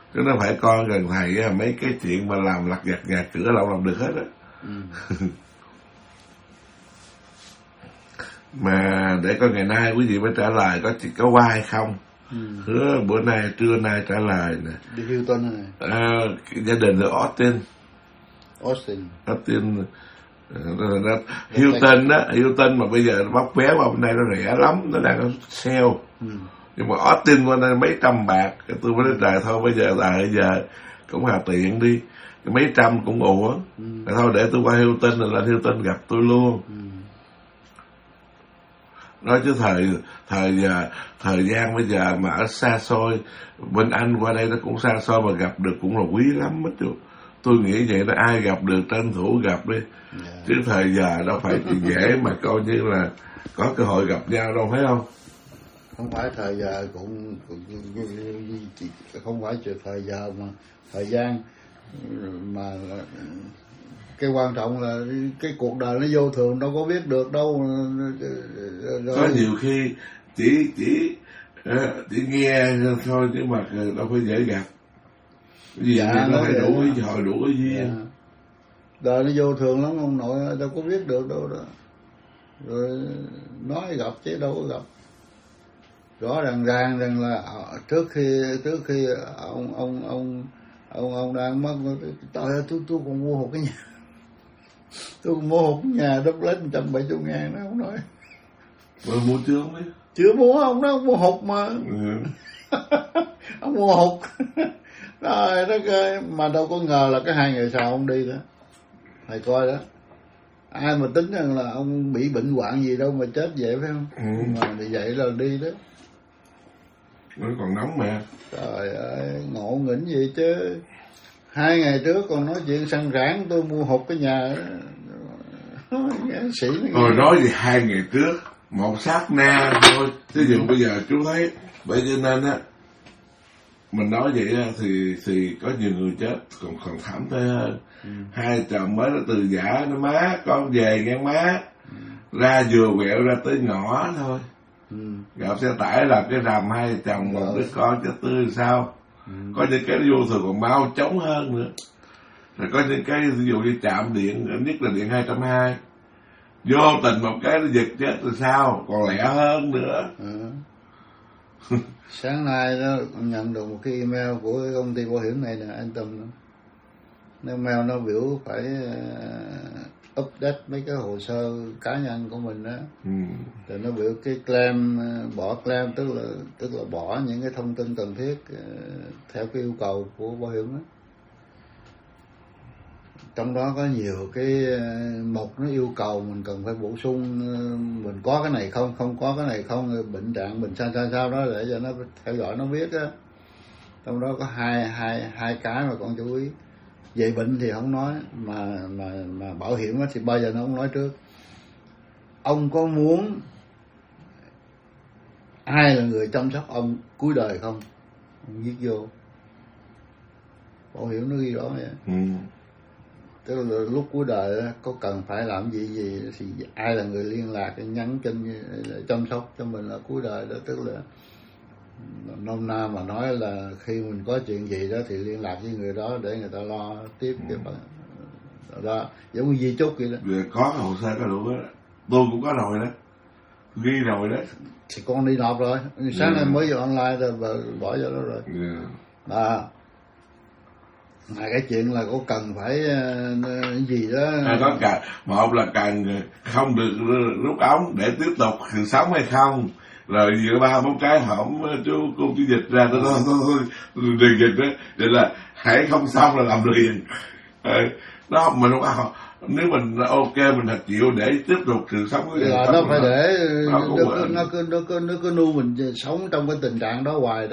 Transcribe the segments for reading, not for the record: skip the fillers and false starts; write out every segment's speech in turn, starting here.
Chứ nó phải con gần thầy á, mấy cái chuyện mà làm lặt vặt nhà cửa đâu làm được hết á. Mà để coi ngày nay quý vị mới trả lời có qua hay không. Hứa bữa nay trưa nay trả lời nè. Đi Houston này. Gia đình ở Austin. Hilton mà bây giờ nó bóc vé qua bên đây nó rẻ lắm, nó đang có sale. Nhưng mà Austin qua đây mấy trăm bạc, tôi mới nói trời thôi bây giờ cũng hà tiện đi, mấy trăm cũng ủa. Thôi để tôi qua Hilton rồi lên Hilton gặp tôi luôn. Nói chứ thời gian bây giờ mà ở xa xôi, bên Anh qua đây nó cũng xa xôi mà gặp được cũng là quý lắm hết chú. Tôi nghĩ vậy đó, ai gặp được tranh thủ gặp đi. Chứ thời giờ đâu phải thì dễ mà coi như là có cơ hội gặp nhau đâu, phải không? Không phải thời giờ cũng không phải chuyện thời giờ mà thời gian, mà cái quan trọng là cái cuộc đời nó vô thường, đâu có biết được đâu. Có nhiều khi chỉ nghe thôi chứ mà đâu phải dễ gặp. Vì nó phải đủ cái duyên. Đời nó vô thường lắm ông nội, đâu có biết được đâu đó. Rồi nói gặp chứ đâu có gặp. Rõ ràng rằng là trước khi ông đang mất, trời ơi, tôi còn mua một cái nhà. Tôi còn mua một cái nhà đất lấy 170.000 đó, ông nói. Rồi mua chưa không ấy? Chưa mua, ông nói ông mua hụt mà. Ông mua hụt. Rồi đó, mà đâu có ngờ là cái 2 ngày sau ông đi đó. Thầy coi đó. Ai mà tính rằng là ông bị bệnh hoạn gì đâu mà chết vậy, phải không? Mà thì vậy là đi đó. Nó còn nóng mà. Trời ơi, ngộ nghĩnh gì chứ. 2 ngày trước còn nói chuyện săn rãng tôi mua hụt cái nhà đó. Sĩ Rồi nói gì 2 ngày trước, một sát na thôi. Ví dụ bây giờ chú thấy, bởi cho nên á, mình nói vậy á, thì có nhiều người chết còn thảm tệ hơn. 2 chồng mới nó từ giả nó má, con về nghe má, ra vừa quẹo ra tới ngõ thôi. Gặp xe tải là cái rầm 2 chồng một đứa con chết tươi sao. Có những cái vô thường còn mau chóng hơn nữa. Rồi có những cái ví dụ như chạm điện, nhất là điện 220, vô tình một cái nó giật chết rồi sao, còn lẹ hơn nữa. Sáng nay đó nhận được một cái email của cái công ty bảo hiểm này nè, anh Tâm. Nó email nó biểu phải update mấy cái hồ sơ cá nhân của mình đó. Rồi nó biểu cái claim, bỏ claim tức là bỏ những cái thông tin cần thiết theo cái yêu cầu của bảo hiểm đó. Trong đó có nhiều cái mục nó yêu cầu mình cần phải bổ sung, mình có cái này không có cái này không, bệnh trạng mình sao đó để cho nó theo dõi nó biết á. Trong đó có hai cái mà con chú ý. Về bệnh thì không nói, mà bảo hiểm thì bao giờ nó không nói trước. Ông có muốn ai là người chăm sóc ông cuối đời không? Ông viết vô. Bảo hiểm nó ghi rõ vậy. Tức là lúc cuối đời có cần phải làm gì thì ai là người liên lạc, nhắn tin chăm sóc cho mình là cuối đời đó. Tức là nôm na mà nói là khi mình có chuyện gì đó thì liên lạc với người đó để người ta lo tiếp cái phần đó, giống như di chúc vậy đó. Có hồ sơ có đủ đó, tôi cũng có rồi đó, ghi rồi đó. Thì con đi nộp rồi, sáng nay mới vô online rồi bỏ vô đó rồi. Mà cái chuyện là có cần phải gì đó. Có cần, một là cần không được rút ống để tiếp tục sự sống hay không. Rồi giữa 3-4 cái hổng cô chú dịch ra tôi nói đừng dịch đó. Vậy là hãy không xong là làm liền. Nó mình không, nếu mình ok mình thật chịu để tiếp tục sự sống của là nó phải để nó cứ nuôi mình sống trong cái tình trạng đó hoài đó.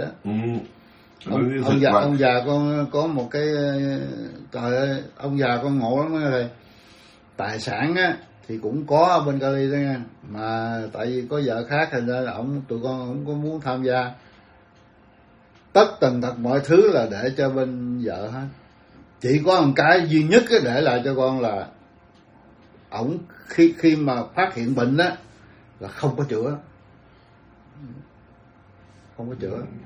Ông già con có một cái, trời ơi, ông già con ngộ lắm rồi. Tài sản á thì cũng có ở bên Cali đó nha, mà tại vì có vợ khác thành ra là tụi con không có muốn tham gia. Tất tần tật mọi thứ là để cho bên vợ hết. Chỉ có một cái duy nhất để lại cho con là ổng khi mà phát hiện bệnh á là không có chữa.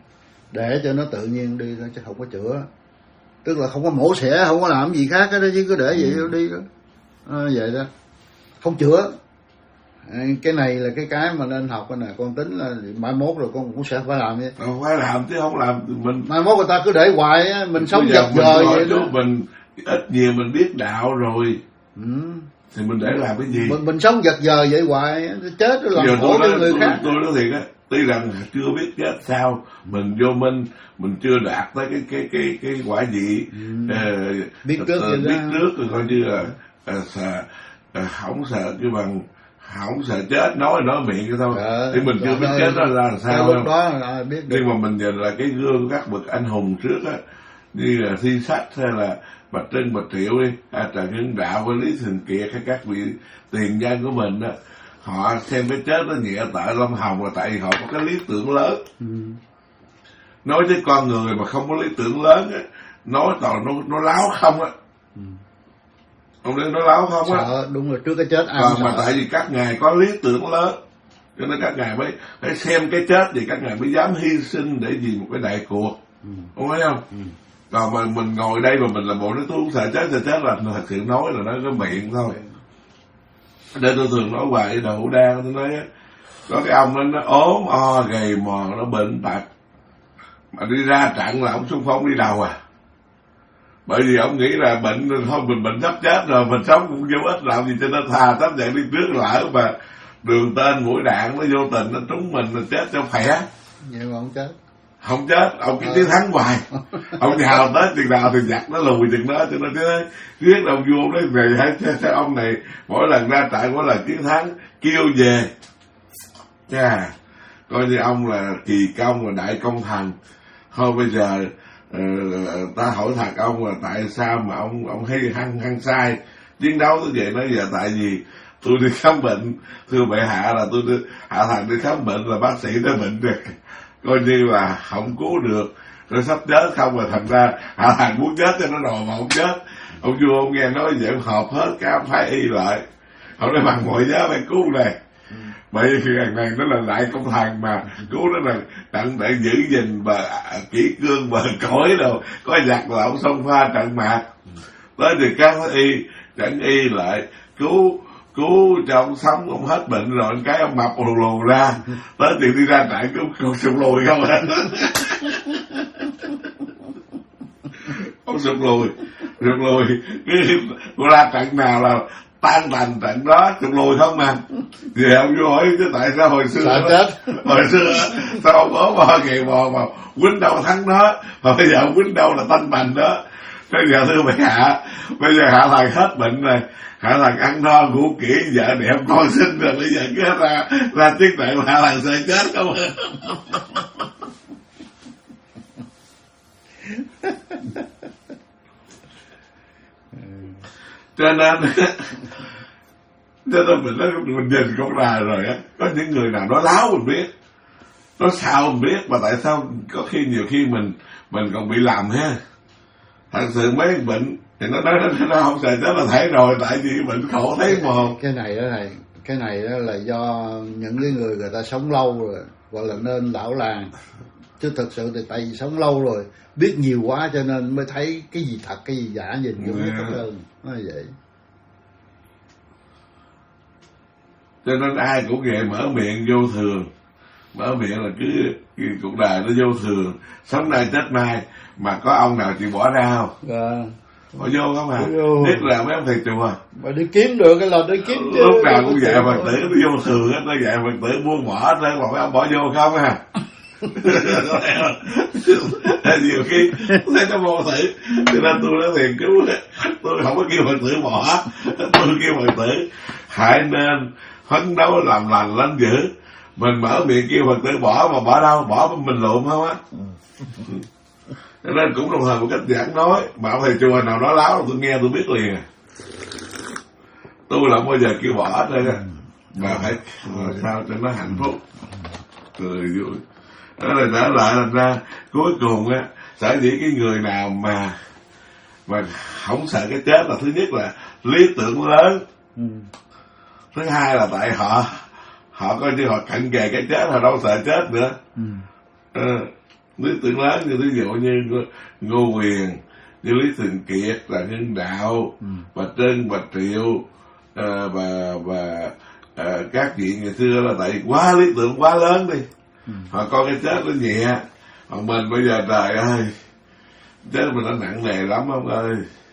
để cho nó tự nhiên đi thôi chứ không có chữa, tức là không có mổ xẻ, không có làm gì khác đó, chứ cứ để vậy nó đi đó. Vậy đó, không chữa. Cái này là cái mà nên học. Cái này con tính là mai mốt rồi con cũng sẽ phải làm vậy. Không phải làm chứ không làm mình mai mốt người ta cứ để hoài á, mình sống giật giờ vậy đó. Mình ít nhiều mình biết đạo rồi thì mình để làm cái gì? Mình sống giật giờ vậy hoài, chết nó làm khổ cho người khác. Tôi nói thiệt á, tuy rằng chưa biết chết sao, mình vô minh, mình chưa đạt tới cái quả gì, biết trước rồi coi như là không sợ cái bằng không sợ chết, nói miệng cái thôi, thì mình chưa biết chết nó ra làm sao đâu. Đó là biết. Nhưng mà mình nhìn là cái gương các bậc anh hùng trước á, như là Thi Sách hay là Bạch Trân, Bạch Triệu đi, Trần Hưng Đạo với Lý Thường Kiệt hay các vị tiền nhân của mình á, họ xem cái chết nó nhẹ tại Lâm Hồng là tại vì họ có cái lý tưởng lớn. Nói với con người mà không có lý tưởng lớn á, nói toàn nó láo không á. Ông đến nó láo không á. Đúng rồi, trước cái chết ai mà tại vì các ngài có lý tưởng lớn, cho nên các ngài mới phải xem cái chết thì các ngài mới dám hy sinh để vì một cái đại cuộc. Ông thấy không? Còn mà mình ngồi đây mà mình làm bộ nói tôi không sợ chết là thật sự nói là nó có miệng thôi. Để tôi thường nói hoài với Đậu Đan, tôi nói có cái ông đó nó ốm gầy mòn, nó bệnh tật mà đi ra trận là ông xung phong đi đầu à. Bởi vì ông nghĩ là bệnh thôi, mình bệnh sắp chết rồi, mình sống cũng vô ích làm gì, cho nên thà tấm dạng đi trước, lỡ mà đường tên mũi đạn nó vô tình nó trúng mình là chết cho khỏe. Nhưng mà ông chết. Không chết, ông cứ tiến thắng hoài. Ông nhào tới chừng nào thì giặc nó lùi chừng đó, cho nên biết ông vua đấy này hay ông này mỗi lần ra trại mỗi lần chiến thắng kêu về. Coi như ông là kỳ công và đại công thần. Thôi bây giờ ta hỏi thật ông là tại sao mà ông hay hăng sai chiến đấu tới vậy? Nói giờ tại vì tôi đi khám bệnh, thưa bệ hạ là tôi hạ thằng đi khám bệnh là bác sĩ nói bệnh được coi như là không cứu được, rồi sắp chết không, mà thành ra hạ thằng muốn chết cho nó rồi mà không chết. Ông vua ông nghe nói vậy ông họp hết cả phái y lại, ông nói bằng mọi giá phải cứu này. Bởi vì thằng này nó là đại công thần mà cứu nó là tận để giữ gìn và kỹ cương bờ cõi đâu, có giặc là ông xông pha trận mạc. Tới thì các y chẳng y lại cứu cho ông sống, ông hết bệnh rồi cái ông mập lù ra. Tới thì đi ra trại cũng sụp lùi không à. Ông sụp lùi cái ra trận nào là tan tành trận đó, sụp lùi không mà. Về ông vô hỏi chứ tại sao hồi xưa sao ông ốm gầy mò mà quýnh đâu thắng đó, mà bây giờ ông quýnh đâu là tanh bành đó. Bây giờ thưa bệ hạ, bây giờ hạ thằng hết bệnh rồi, hạ thằng ăn no ngủ kỹ, vợ đẹp con xinh rồi, bây giờ cứ ra chiếc đại mà hạ thằng sợ chết không à. Cho nên mình nhìn con đài rồi á, có những người nào nó láo mình biết, nó sao mình biết, mà tại sao có khi nhiều khi mình còn bị làm ha. Thật sự mấy bệnh thì nó không sợ chết là thấy rồi, tại vì bệnh khổ thấy mòn. Cái này đó là do những cái người ta sống lâu rồi, gọi là nên lão làng, chứ thực sự thì tại vì sống lâu rồi biết nhiều quá cho nên mới thấy cái gì thật cái gì giả nhìn vô biết tốt hơn, nó là vậy. Cho nên ai cũng về mở miệng vô thường, mở miệng là cứ cuộc đời nó vô thường, sống nay chết mai, mà có ông nào chịu bỏ ra không? Bỏ vô không à? Biết là mấy ông thầy chùa mà đi kiếm được cái là đi kiếm chứ. Lúc nào cũng dạy Phật tử nó vô thường hết, nó dạy Phật tử buông bỏ hết, mà mấy ông bỏ vô không à? Nhiều khi thấy nó vô tử, cho nên tôi nói thiền cứu, tôi không có kêu Phật tử bỏ, tôi kêu Phật tử hãy nên phấn đấu làm lành lánh dữ. Mình mở miệng kêu Phật tử bỏ mà bỏ đâu, bỏ mình lụm không á. Cho nên cũng đồng thời một cách giảng nói, mà ông thầy chùa nào nói láo tôi nghe tôi biết liền à. Tôi là không bao giờ kêu bỏ hết đây á, mà phải sao cho nó hạnh phúc, cười vui. Đó là trở lại thành ra cuối cùng á, sở dĩ cái người nào mà không sợ cái chết là thứ nhất là lý tưởng lớn, thứ hai là tại họ coi như họ cận kề cái chết, họ đâu sợ chết nữa. lý tưởng lớn như ví dụ như Ngô Quyền, như Lý Thường Kiệt, là Hưng Đạo, bà Trân, bà Triệu, và các vị ngày xưa là tại quá lý tưởng quá lớn đi, họ coi cái chết nó nhẹ, còn mình bây giờ trời ơi, chết mình nó nặng nề lắm ông ơi.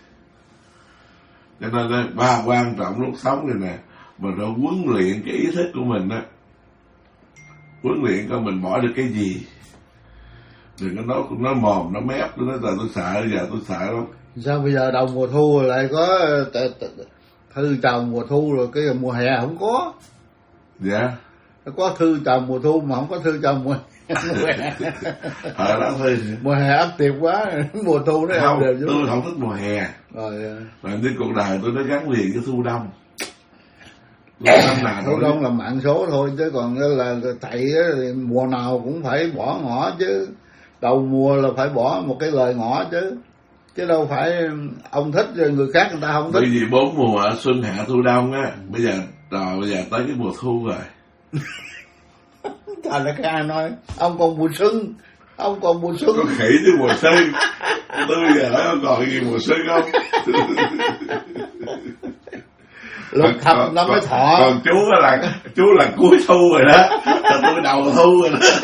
Cho nên đó, ba quan trọng lúc sống này nè, mình phải huấn luyện cái ý thức của mình á, huấn luyện coi mình bỏ được cái gì, đừng có nói mồm nó mép, tôi nói là tôi sợ, giờ tôi sợ lắm. Sao bây giờ đầu mùa thu lại có thư chào mùa thu rồi, cái mùa hè không có? Dạ, có thư chào mùa thu mà không có thư chào mùa hè. Đó thôi. Mùa hè áp tiệp quá, mùa thu nó không, đều tôi không thích mùa hè. Rồi làm như cuộc đời tôi nó gắn liền với thu đông. Thu đông là mạng số thôi, chứ còn là tại mùa nào cũng phải bỏ ngỏ chứ, đầu mùa là phải bỏ một cái lời ngỏ chứ đâu phải ông thích rồi người khác người ta không thích. Bởi vì 4 mùa xuân hạ thu đông á, bây giờ tới cái mùa thu rồi. Thành là cái ai nói ông còn mùa xuân, ông còn mùa xuân. Có khỉ chứ mùa xuân. Tôi bây giờ nói còn gì mùa xuân không? Lúc thập nó mới thọ. Còn chú là cuối thu rồi đó, tôi đầu thu rồi đó.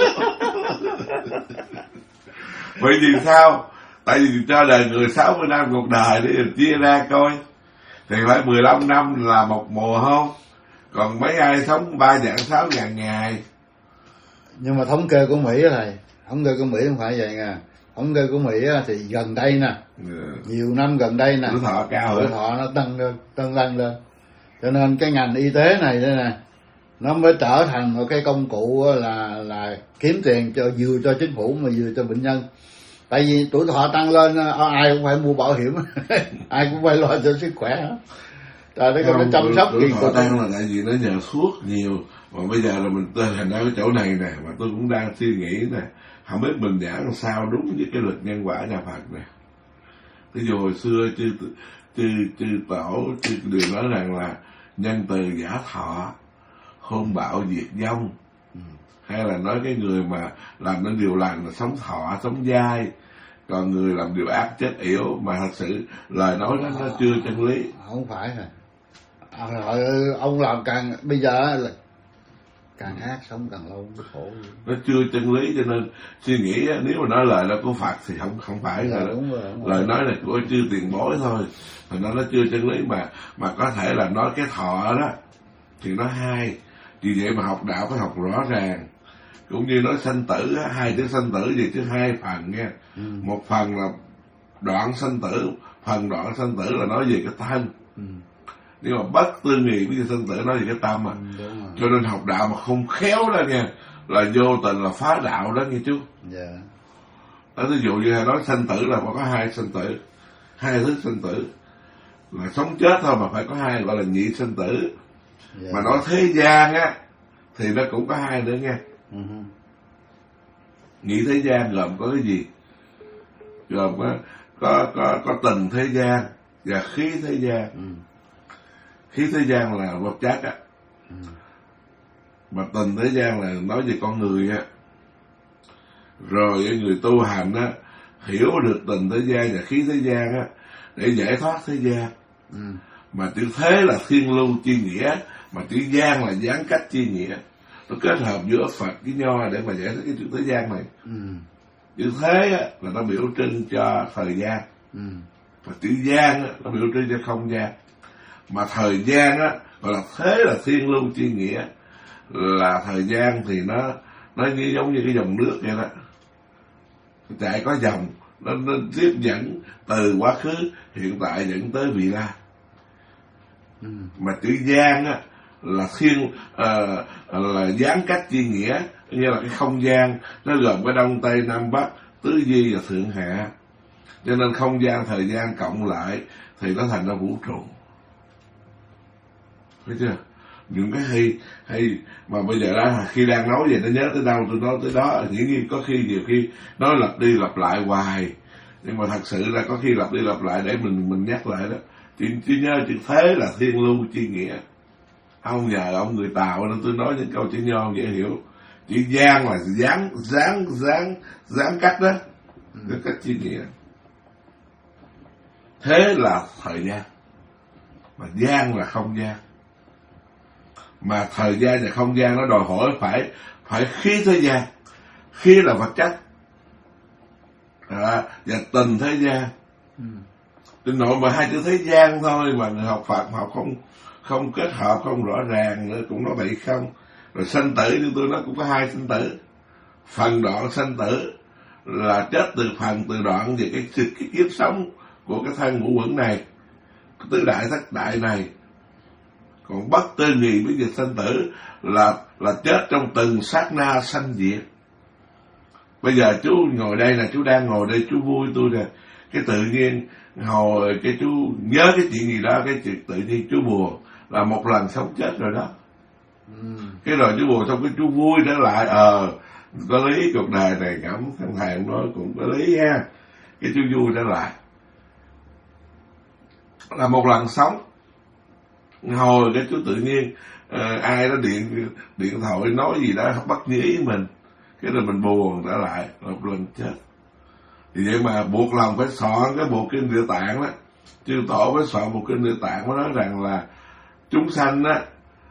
Bởi vì sao? Tại vì cho đời người 60 năm cuộc đời để chia ra coi, thì phải 15 năm là một mùa không? Còn mấy ai sống 3 vạn 6 ngàn ngày. Nhưng mà thống kê của Mỹ này, thống kê của Mỹ không phải vậy nha. Thống kê của Mỹ thì gần đây nè, nhiều năm gần đây nè, tuổi thọ cao, tuổi thọ nó tăng lên. Cho nên cái ngành y tế này đây nè, nó mới trở thành một cái công cụ là kiếm tiền vừa cho chính phủ mà vừa cho bệnh nhân. Tại vì tuổi thọ tăng lên, ai cũng phải mua bảo hiểm, ai cũng phải lo cho sức khỏe. Trời đất ơi, nó chăm sóc tuổi thọ tăng là tại vì nó nhờ thuốc nhiều. Mà bây giờ là mình thành ra cái chỗ này nè, mà tôi cũng đang suy nghĩ nè, không biết mình giảng làm sao đúng với cái luật nhân quả nhà Phật nè. Ví dụ hồi xưa chư tổ đều nói rằng là nhân từ giả thọ, hôn bạo diệt vong, hay là nói cái người mà làm nên điều lành là sống thọ sống dai, còn người làm điều ác chết yểu. Mà thật sự lời nói đó nó chưa chân lý. Không phải rồi. Ông làm càng bây giờ là càng ác sống càng lâu mới khổ. Nó chưa chân lý, cho nên suy nghĩ nếu mà nói lời đó của Phật thì không phải là lời nói này của chư tiền bối thôi, thì nó chưa chân lý. Mà có thể là nói cái thọ đó thì nó hai, vì vậy mà học đạo phải học rõ ràng. Cũng như nói sanh tử, hai chữ sanh tử gì chứ hai phần nha. Một phần là đoạn sanh tử, phần đoạn sanh tử là nói về cái thân. Nhưng mà bất tư nghị với sanh tử nói về cái tâm à. Cho nên học đạo mà không khéo đó nha, là vô tình là phá đạo đó nghe chú. Ví dụ như nói sanh tử là có hai sanh tử, hai thức sanh tử, là sống chết thôi mà phải có hai, gọi là nhị sanh tử. Mà nói thế gian á thì nó cũng có hai nữa nha. Nhị thế gian gồm có cái gì? Gồm có tình thế gian và khí thế gian. Khí thế gian là vật chất á, mà tình thế gian là nói về con người á. Rồi người tu hành á hiểu được tình thế gian và khí thế gian á để giải thoát thế gian. Mà chữ thế là thiên lưu chi nghĩa, mà chữ gian là gián cách chi nghĩa. Nó kết hợp giữa Phật với Nho để mà giải thích cái chữ thế gian này. Chữ thế á là nó biểu trưng cho thời gian, và chữ gian á nó biểu trưng cho không gian. Mà thời gian á gọi là thế là thiên lưu chi nghĩa, là thời gian thì nó như giống như cái dòng nước vậy đó, chạy có dòng, nó tiếp dẫn từ quá khứ hiện tại dẫn tới vị lai. Mà chữ gian á là là gián cách chi nghĩa, như là cái không gian nó gồm cái đông tây nam bắc tứ di và thượng hạ, cho nên không gian thời gian cộng lại thì nó thành ra vũ trụ. Thấy chưa? Những cái hay mà bây giờ đó khi đang nói về nó nhớ tới đâu tôi nói tới đó. Dĩ nhiên có khi nhiều khi nói lặp đi lặp lại hoài, nhưng mà thật sự là có khi lặp đi lặp lại để mình nhắc lại đó. Chỉ nhớ chữ thế là thiên lưu chi nghĩa. Không nhờ ông người Tàu nên tôi nói những câu chữ Nho dễ hiểu. Chữ gian là dán cách đó, cái cách chia nghĩa. Thế là thời gian, mà gian là không gian. Mà thời gian và không gian nó đòi hỏi phải khí thế gian. Khí là vật chất, và tình thế gian. Trên nội mà hai chữ thế gian thôi mà người học Phật học không kết hợp, không rõ ràng nữa, cũng nói vậy không. Rồi sanh tử như tôi nói cũng có hai sanh tử. Phần đoạn sanh tử là chết từ phần từ đoạn về cái kiếp sống của cái thân ngũ uẩn này, tứ đại thất đại này. Còn bất tư nghì với việc sanh tử là chết trong từng sát na sanh diệt. Bây giờ chú ngồi đây nè, chú đang ngồi đây, chú vui tôi nè, cái tự nhiên hồi cái chú nhớ cái chuyện gì đó, cái chuyện tự nhiên chú buồn là một lần sống chết rồi đó. Cái rồi chú buồn xong cái chú vui trở lại, có lý, cuộc đời này ngẫm thằng thèm nói cũng có lý ha, cái chú vui trở lại là một lần sống. Hồi cái chú tự nhiên ai đó điện thoại nói gì đó bắt như ý mình, cái rồi mình buồn trở lại, một lần chết. Thì vậy mà buộc lòng phải soạn cái bộ kinh Địa Tạng đó, chư tổ phải soạn bộ kinh Địa Tạng, mới nói rằng là chúng sanh á,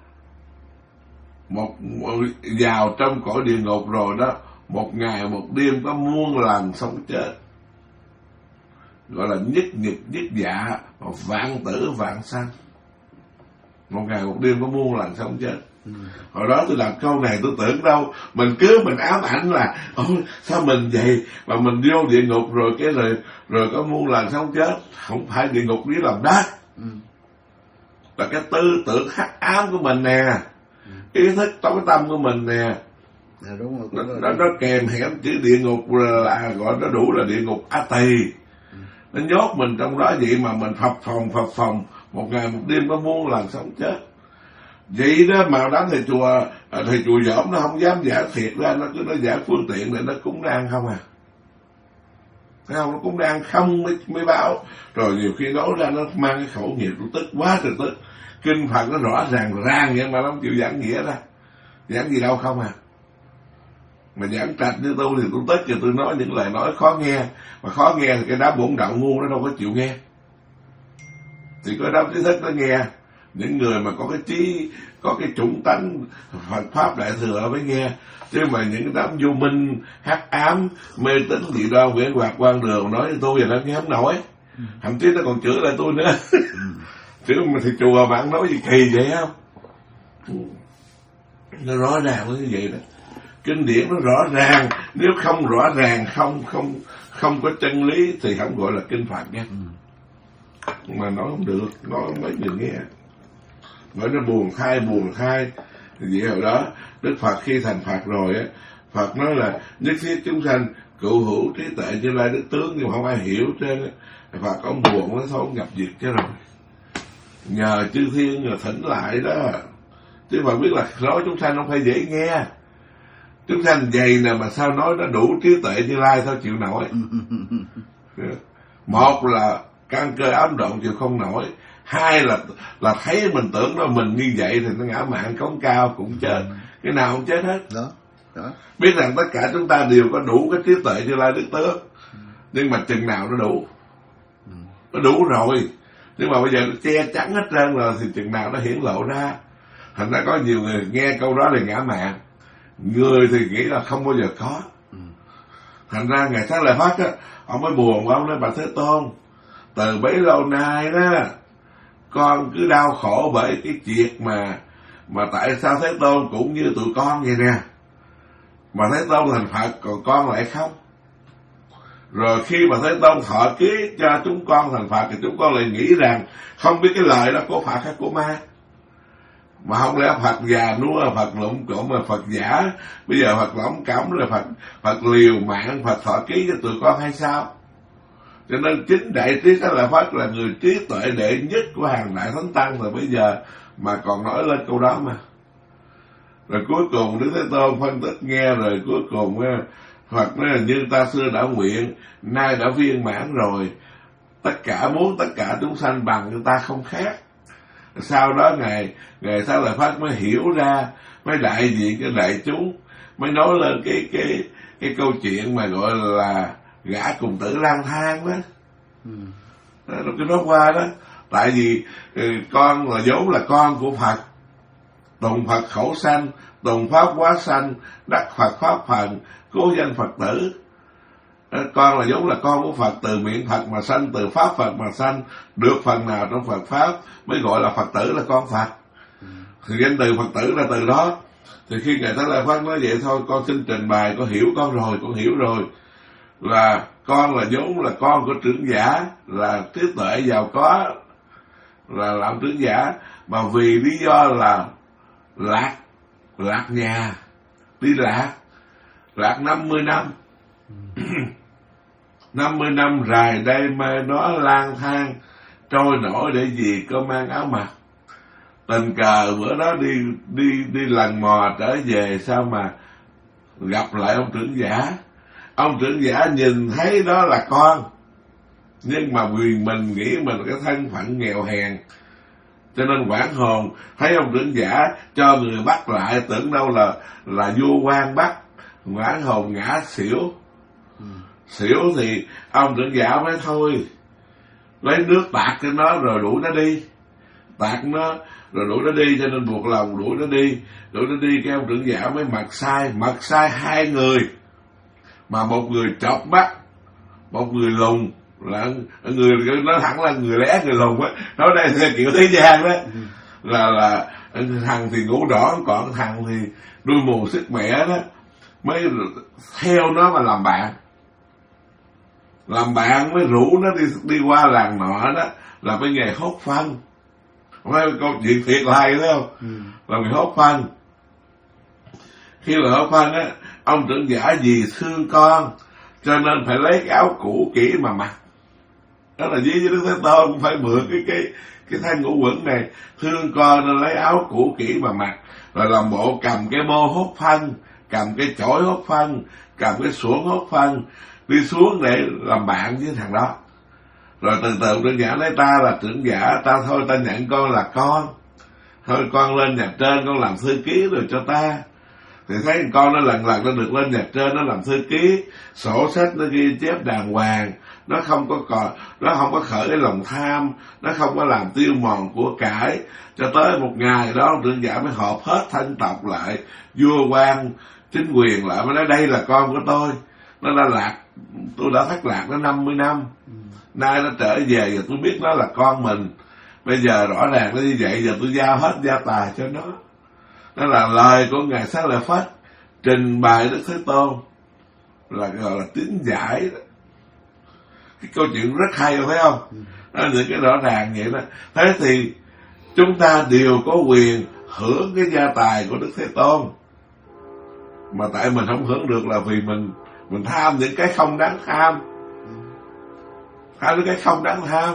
một vào trong cõi địa ngục rồi đó, một ngày một đêm có muôn lần sống chết, gọi là nhất nhật nhất dạ, vạn tử vạn sanh. Một ngày một đêm có muôn lần sống chết. Hồi đó tôi đọc câu này tôi tưởng đâu mình ám ảnh là ôi sao mình vậy mà mình vô địa ngục rồi cái rồi có muôn lần sống chết. Không phải địa ngục dưới lòng đất, là cái tư tưởng hắc ám của mình nè, ý thức tối tâm của mình nè. Đúng rồi, nó kèm hẻm chữ địa ngục là gọi nó đủ là địa ngục A Tỳ. Nó nhốt mình trong đó vậy mà mình phập phồng một ngày một đêm có muôn lần sống chết. Vậy đó mà đám thầy chùa dõm nó không dám giả thiệt ra, nó cứ nói giả phương tiện để nó cúng đang không à. Thấy không, nó cúng đang không mới báo. Rồi nhiều khi nói ra nó mang cái khẩu nghiệp, tôi tức quá trời tức. Kinh Phật nó rõ ràng vậy mà nó không chịu giảng nghĩa ra. Giảng gì đâu không à. Mà giảng trạch như tôi thì tôi tức, thì tôi nói những lời nói khó nghe. Mà khó nghe thì cái đám bổn đạo ngu nó đâu có chịu nghe. Thì có đám trí thức nó nghe. Những người mà có cái trí, có cái chủng tánh Phật Pháp Đại Thừa mới nghe. Chứ mà những đám vô minh, hắc ám, mê tín dị đoan, viễn hoạt quan đường nói với tôi vậy nó nghe không nổi. Thậm chí nó còn chửi lại tôi nữa. Chứ mà thì chùa bạn nói gì kỳ vậy không? Nó rõ ràng như vậy đó. Kinh điển nó rõ ràng, nếu không rõ ràng, không có chân lý thì không gọi là kinh Phật nha. Mà nói không được, nói mấy người nghe. Nói nó buồn khai. Vậy hồi đó, Đức Phật khi thành Phật rồi á, Phật nói là nhất thiết chúng sanh cựu hữu trí tuệ Như Lai đức tướng, nhưng mà không ai hiểu trên á. Phật ông buồn nó thôi gặp việc chứ rồi. Nhờ chư thiên rồi thỉnh lại đó. Chứ mà biết là nói chúng sanh không phải dễ nghe. Chúng sanh vậy nè mà sao nói nó đủ trí tuệ Như Lai sao chịu nổi. Một là căn cơ ám động chịu không nổi. Hai là thấy mình tưởng là mình như vậy thì nó ngã mạn cống cao cũng chết. Cái nào cũng chết hết. Đó. Biết rằng tất cả chúng ta đều có đủ cái trí tuệ Như Lai đức tướng. Nhưng mà chừng nào nó đủ. Nó đủ rồi. Nhưng mà bây giờ nó che chắn hết trơn rồi thì chừng nào nó hiển lộ ra. Thành ra có nhiều người nghe câu đó là ngã mạn. Người thì nghĩ là không bao giờ có. Thành ra ngày sáng lại phát á, ông mới buồn ông nói: Bà Thế Tôn, từ bấy lâu nay đó con cứ đau khổ bởi cái chuyện mà tại sao Thế Tôn cũng như tụi con vậy nè, mà Thế Tôn thành Phật còn con lại không. Rồi khi mà Thế Tôn thọ ký cho chúng con thành Phật thì chúng con lại nghĩ rằng không biết cái lời đó của Phật hay của ma. Mà không lẽ Phật già nua, Phật lụng cộm, mà Phật giả, bây giờ Phật lỏng cẩm, rồi Phật liều mạng, Phật thọ ký cho tụi con hay sao? Cho nên chính Đại Trí Xá Lợi Phất là người trí tuệ đệ nhất của hàng đại thánh tăng rồi bây giờ mà còn nói lên câu đó mà. Rồi cuối cùng Đức Thế Tôn phân tích nghe, rồi cuối cùng Phật nói là như ta xưa đã nguyện, nay đã viên mãn rồi, tất cả muốn tất cả chúng sanh bằng người ta không khác. Sau đó Ngài Xá Lợi Phất mới hiểu ra, mới đại diện cho đại chúng mới nói lên cái câu chuyện mà gọi là gã cùng tử lang thang đó. Cái nói qua đó, tại vì con là vốn là con của Phật, tùng Phật khẩu sanh, tùng pháp hóa sanh, đắc Phật pháp phần, cố danh Phật tử. Con là vốn là con của Phật, từ miệng Phật mà sanh, từ pháp Phật mà sanh, được phần nào trong Phật pháp mới gọi là Phật tử, là con Phật. Thì danh từ Phật tử là từ đó. Thì khi Ngài Thích Lai Phất nói vậy thôi, con xin trình bày, con hiểu rồi, là con là vốn là con của trưởng giả, là trí tuệ giàu có, là làm trưởng giả, mà vì lý do là lạc nhà, đi lạc 50 năm. 50 năm rài đây mê nó lang thang trôi nổi để gì có mang áo mặc. Tình cờ bữa đó đi lần mò trở về, sao mà gặp lại ông trưởng giả. Ông trưởng giả nhìn thấy đó là con, nhưng mà vì mình nghĩ mình cái thân phận nghèo hèn, cho nên quảng hồn thấy ông trưởng giả cho người bắt lại, tưởng đâu là vua quan bắt, quảng hồn ngã xỉu. Xỉu thì ông trưởng giả mới thôi lấy nước tạt cho nó rồi đuổi nó đi, tạt nó rồi đuổi nó đi, cho nên buộc lòng đuổi nó đi. Cái ông trưởng giả mới mật sai hai người, mà một người chọc mắt, một người lùn, là người nói thẳng là người lé người lùn á, nói đây theo kiểu thế gian đó, là thằng thì ngủ đỏ, còn thằng thì đuôi mù sức mẻ đó, mới theo nó mà làm bạn mới rủ nó đi qua làng nọ đó, là cái nghề hốt phân. Không phải câu chuyện thiệt là hay, thấy không? Là nghề hốt phân. Khi là hốt phân á, ông trưởng giả vì thương con cho nên phải lấy cái áo cũ kỹ mà mặc. Đó là với Đức Thế Tôn cũng phải mượn cái thanh ngũ quẩn này, thương con nên lấy áo cũ kỹ mà mặc, rồi làm bộ cầm cái bô hốt phân, cầm cái chổi hốt phân, cầm cái xuồng hốt phân, đi xuống để làm bạn với thằng đó. Rồi từ từ trưởng giả nói ta là trưởng giả, ta nhận con là con, thôi con lên nhà trên con làm thư ký rồi cho ta. Thì thấy con nó lần nó được lên nhà trên, nó làm thư ký, sổ sách nó ghi chép đàng hoàng, nó không có khởi cái lòng tham, nó không có làm tiêu mòn của cải. Cho tới một ngày đó trưởng giả mới họp hết thân tộc lại, vua quan chính quyền lại, mới nói đây là con của tôi, nó đã lạc, tôi đã thất lạc nó 50 năm, nay nó trở về và tôi biết nó là con mình, bây giờ rõ ràng nó như vậy, giờ tôi giao hết gia tài cho nó. Đó là lời của Ngài Xá Lợi Phất trình bày Đức Thế Tôn, là gọi là tín giải đó. Cái câu chuyện rất hay, phải không? Đó, những cái rõ ràng vậy đó. Thế thì chúng ta đều có quyền hưởng cái gia tài của Đức Thế Tôn, mà tại mình không hưởng được là vì mình tham những cái không đáng tham, những cái không đáng tham.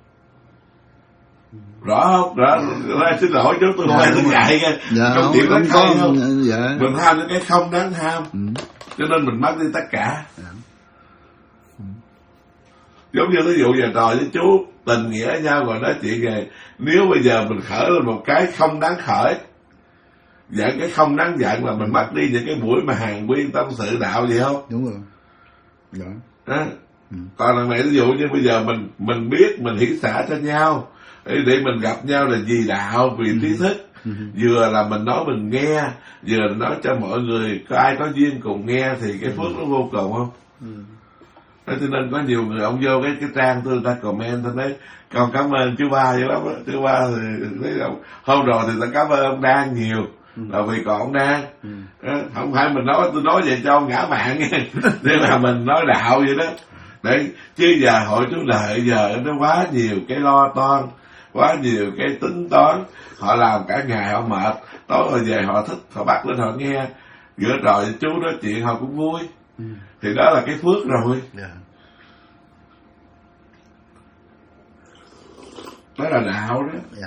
Rõ không? Xin lỗi chú, tôi phải tôi dạy nha. Câu chuyện rất hay không? Mình tham những cái không đáng tham, cho nên mình mất đi tất cả. Giống như ví dụ giờ trò với chú tình nghĩa nhau rồi nói chuyện về, nếu bây giờ mình khởi lên một cái không đáng khởi, giận cái không đáng giận, là mình mất đi những cái buổi mà hàng quyên tâm sự đạo gì không? Đúng rồi. Đó. Còn lần này ví dụ như bây giờ mình biết mình hỷ xả cho nhau, để mình gặp nhau là vì đạo, vì trí thức, vừa là mình nói mình nghe, vừa là nói cho mọi người có ai có duyên cùng nghe, thì cái phước nó vô cùng không? Thế cho nên có nhiều người ông vô cái trang tôi, ta comment, ta nói con cảm ơn chú Ba vậy lắm á. Chú Ba thì thấy ông hôm rồi thì ta cảm ơn ông Đan nhiều, là vì còn ông Đan. Không phải mình nói, tôi nói vậy cho ông ngã mạng nghe, để là mình nói đạo vậy đó. Để chứ giờ hội chú Lợi giờ nó quá nhiều cái lo toan, quá nhiều cái tính toán, họ làm cả ngày họ mệt, tối rồi về họ thích, họ bắt lên họ nghe, giữa trò chú nói chuyện họ cũng vui. Thì đó là cái phước rồi. Đó là đạo đó.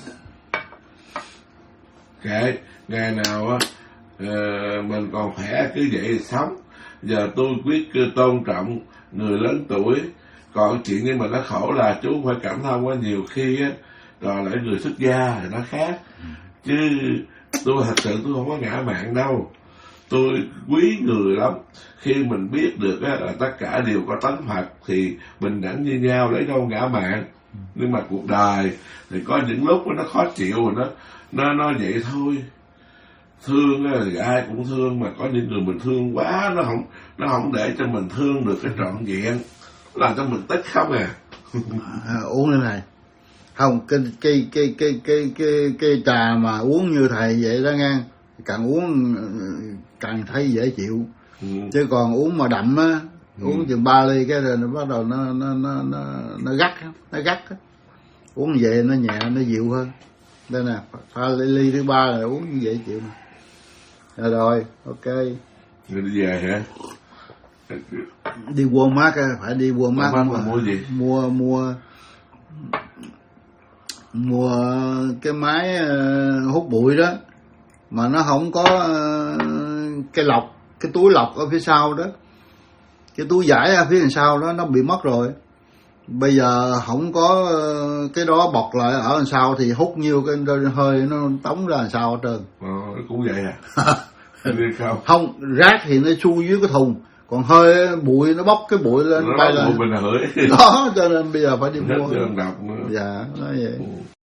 Kệ ngày nào á mình còn khỏe cứ vậy sống. Giờ tôi quyết tôn trọng người lớn tuổi. Còn chuyện nhưng mà nó khổ là chú phải cảm thông quá, nhiều khi á rồi lại người xuất gia thì nó khác. Chứ tôi thật sự tôi không có ngã mạn đâu. tôi quý người lắm. Khi mình biết được á, là tất cả đều có tánh Phật thì bình đẳng như nhau, lấy đâu ngã mạn. Nhưng mà cuộc đời thì có những lúc nó khó chịu, nó vậy thôi. Thương thì ai cũng thương, mà có những người mình thương quá, nó không để cho mình thương được cái trọn vẹn, làm cho mình tức không à. Uống cái này không, cái trà mà uống như thầy vậy đó nghe, càng uống càng thấy dễ chịu. Chứ còn uống mà đậm á, uống chừng 3 ly cái rồi nó bắt đầu nó gắt á. Uống vậy nó nhẹ, nó dịu hơn. Đây nè, pha ly thứ 3 là uống như vậy chịu nè. Rồi, ok. Người đi về hả? Đi Walmart, phải đi Walmart mà mua gì? Mua cái máy hút bụi đó, mà nó không có cái lọc, cái túi lọc ở phía sau đó, cái túi vải ở phía đằng sau đó nó bị mất rồi. Bây giờ không có cái đó bọc lại ở đằng sau thì hút nhiêu cái hơi nó tống ra đằng sau hết trơn. Cũng vậy à? Không, rác thì nó chui dưới cái thùng, còn hơi bụi nó bốc cái bụi lên nó bay lên đó, cho nên bây giờ phải đi mua. Dạ, nói vậy.